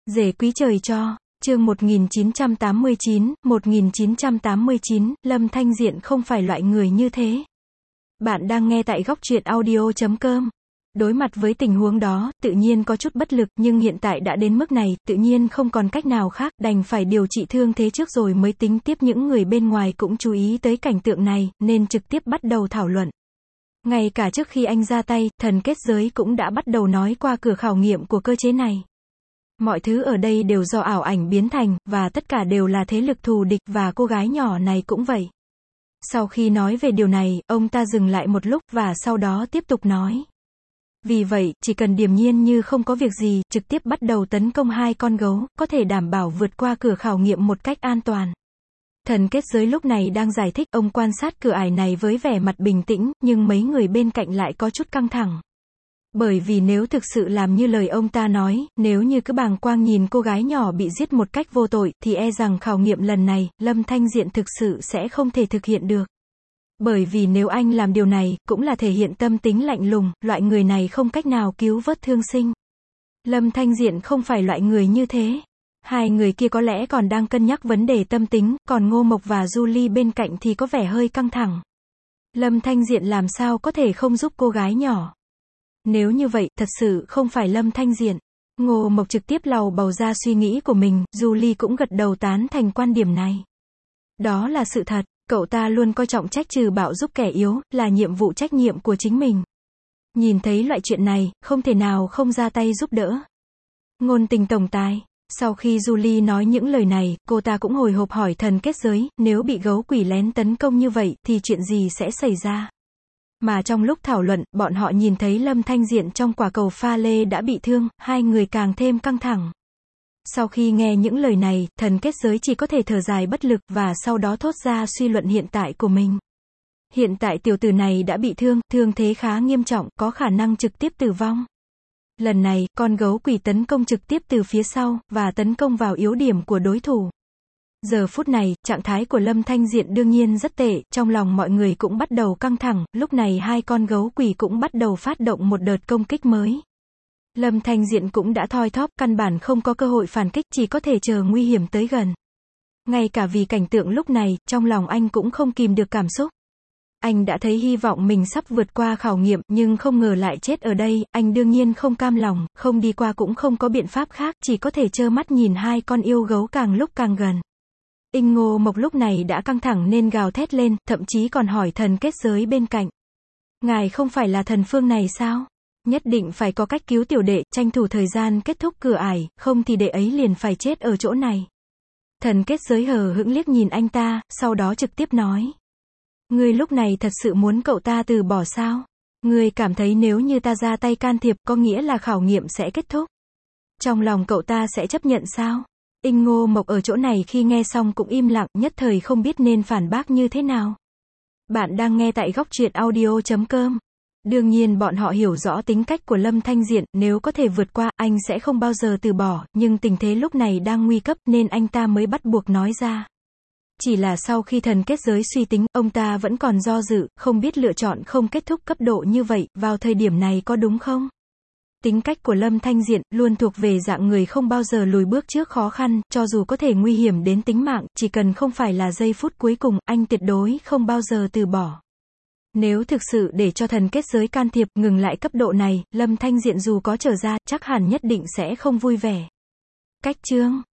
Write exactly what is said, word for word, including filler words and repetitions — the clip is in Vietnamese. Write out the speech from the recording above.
Rể quý trời cho, chương một nghìn chín trăm tám mươi chín, một nghìn chín trăm tám mươi chín, Lâm Thanh Diện không phải loại người như thế. Bạn đang nghe tại góc truyện audio chấm com. Đối mặt với tình huống đó, tự nhiên có chút bất lực, nhưng hiện tại đã đến mức này, tự nhiên không còn cách nào khác, đành phải điều trị thương thế trước rồi mới tính tiếp. Những người bên ngoài cũng chú ý tới cảnh tượng này, nên trực tiếp bắt đầu thảo luận. Ngay cả trước khi anh ra tay, thần kết giới cũng đã bắt đầu nói qua cửa khảo nghiệm của cơ chế này. Mọi thứ ở đây đều do ảo ảnh biến thành, và tất cả đều là thế lực thù địch, và cô gái nhỏ này cũng vậy. Sau khi nói về điều này, ông ta dừng lại một lúc, và sau đó tiếp tục nói. Vì vậy, chỉ cần điềm nhiên như không có việc gì, trực tiếp bắt đầu tấn công hai con gấu, có thể đảm bảo vượt qua cửa khảo nghiệm một cách an toàn. Thần kết giới lúc này đang giải thích, ông quan sát cửa ải này với vẻ mặt bình tĩnh, nhưng mấy người bên cạnh lại có chút căng thẳng. Bởi vì nếu thực sự làm như lời ông ta nói, nếu như cứ bàng quang nhìn cô gái nhỏ bị giết một cách vô tội, thì e rằng khảo nghiệm lần này, Lâm Thanh Diện thực sự sẽ không thể thực hiện được. Bởi vì nếu anh làm điều này, cũng là thể hiện tâm tính lạnh lùng, loại người này không cách nào cứu vớt thương sinh. Lâm Thanh Diện không phải loại người như thế. Hai người kia có lẽ còn đang cân nhắc vấn đề tâm tính, còn Ngô Mộc và Julie bên cạnh thì có vẻ hơi căng thẳng. Lâm Thanh Diện làm sao có thể không giúp cô gái nhỏ. Nếu như vậy, thật sự không phải Lâm Thanh Diện. Ngô Mộc trực tiếp lầu bầu ra suy nghĩ của mình, Julie cũng gật đầu tán thành quan điểm này. Đó là sự thật, cậu ta luôn coi trọng trách trừ bạo giúp kẻ yếu, là nhiệm vụ trách nhiệm của chính mình. Nhìn thấy loại chuyện này, không thể nào không ra tay giúp đỡ. Ngôn tình tổng tài. Sau khi Julie nói những lời này, cô ta cũng hồi hộp hỏi thần kết giới, nếu bị gấu quỷ lén tấn công như vậy, thì chuyện gì sẽ xảy ra? Mà trong lúc thảo luận, bọn họ nhìn thấy Lâm Thanh Diện trong quả cầu pha lê đã bị thương, hai người càng thêm căng thẳng. Sau khi nghe những lời này, thần kết giới chỉ có thể thở dài bất lực, và sau đó thốt ra suy luận hiện tại của mình. Hiện tại tiểu tử này đã bị thương, thương thế khá nghiêm trọng, có khả năng trực tiếp tử vong. Lần này, con gấu quỷ tấn công trực tiếp từ phía sau, và tấn công vào yếu điểm của đối thủ. Giờ phút này, trạng thái của Lâm Thanh Diện đương nhiên rất tệ, trong lòng mọi người cũng bắt đầu căng thẳng, lúc này hai con gấu quỷ cũng bắt đầu phát động một đợt công kích mới. Lâm Thanh Diện cũng đã thoi thóp, căn bản không có cơ hội phản kích, chỉ có thể chờ nguy hiểm tới gần. Ngay cả vì cảnh tượng lúc này, trong lòng anh cũng không kìm được cảm xúc. Anh đã thấy hy vọng mình sắp vượt qua khảo nghiệm, nhưng không ngờ lại chết ở đây, anh đương nhiên không cam lòng, không đi qua cũng không có biện pháp khác, chỉ có thể trơ mắt nhìn hai con yêu gấu càng lúc càng gần. Inh Ngô Mộc lúc này đã căng thẳng nên gào thét lên, thậm chí còn hỏi thần kết giới bên cạnh. Ngài không phải là thần phương này sao? Nhất định phải có cách cứu tiểu đệ, tranh thủ thời gian kết thúc cửa ải, không thì đệ ấy liền phải chết ở chỗ này. Thần kết giới hờ hững liếc nhìn anh ta, sau đó trực tiếp nói. Ngươi lúc này thật sự muốn cậu ta từ bỏ sao? Ngươi cảm thấy nếu như ta ra tay can thiệp, có nghĩa là khảo nghiệm sẽ kết thúc. Trong lòng cậu ta sẽ chấp nhận sao? Inh Ngô Mộc ở chỗ này khi nghe xong cũng im lặng, nhất thời không biết nên phản bác như thế nào. Bạn đang nghe tại góc truyện audio chấm com. Đương nhiên bọn họ hiểu rõ tính cách của Lâm Thanh Diện, nếu có thể vượt qua, anh sẽ không bao giờ từ bỏ, nhưng tình thế lúc này đang nguy cấp nên anh ta mới bắt buộc nói ra. Chỉ là sau khi thần kết giới suy tính, ông ta vẫn còn do dự, không biết lựa chọn không kết thúc cấp độ như vậy, vào thời điểm này có đúng không? Tính cách của Lâm Thanh Diện, luôn thuộc về dạng người không bao giờ lùi bước trước khó khăn, cho dù có thể nguy hiểm đến tính mạng, chỉ cần không phải là giây phút cuối cùng, anh tuyệt đối không bao giờ từ bỏ. Nếu thực sự để cho thần kết giới can thiệp, ngừng lại cấp độ này, Lâm Thanh Diện dù có trở ra, chắc hẳn nhất định sẽ không vui vẻ. Cách chương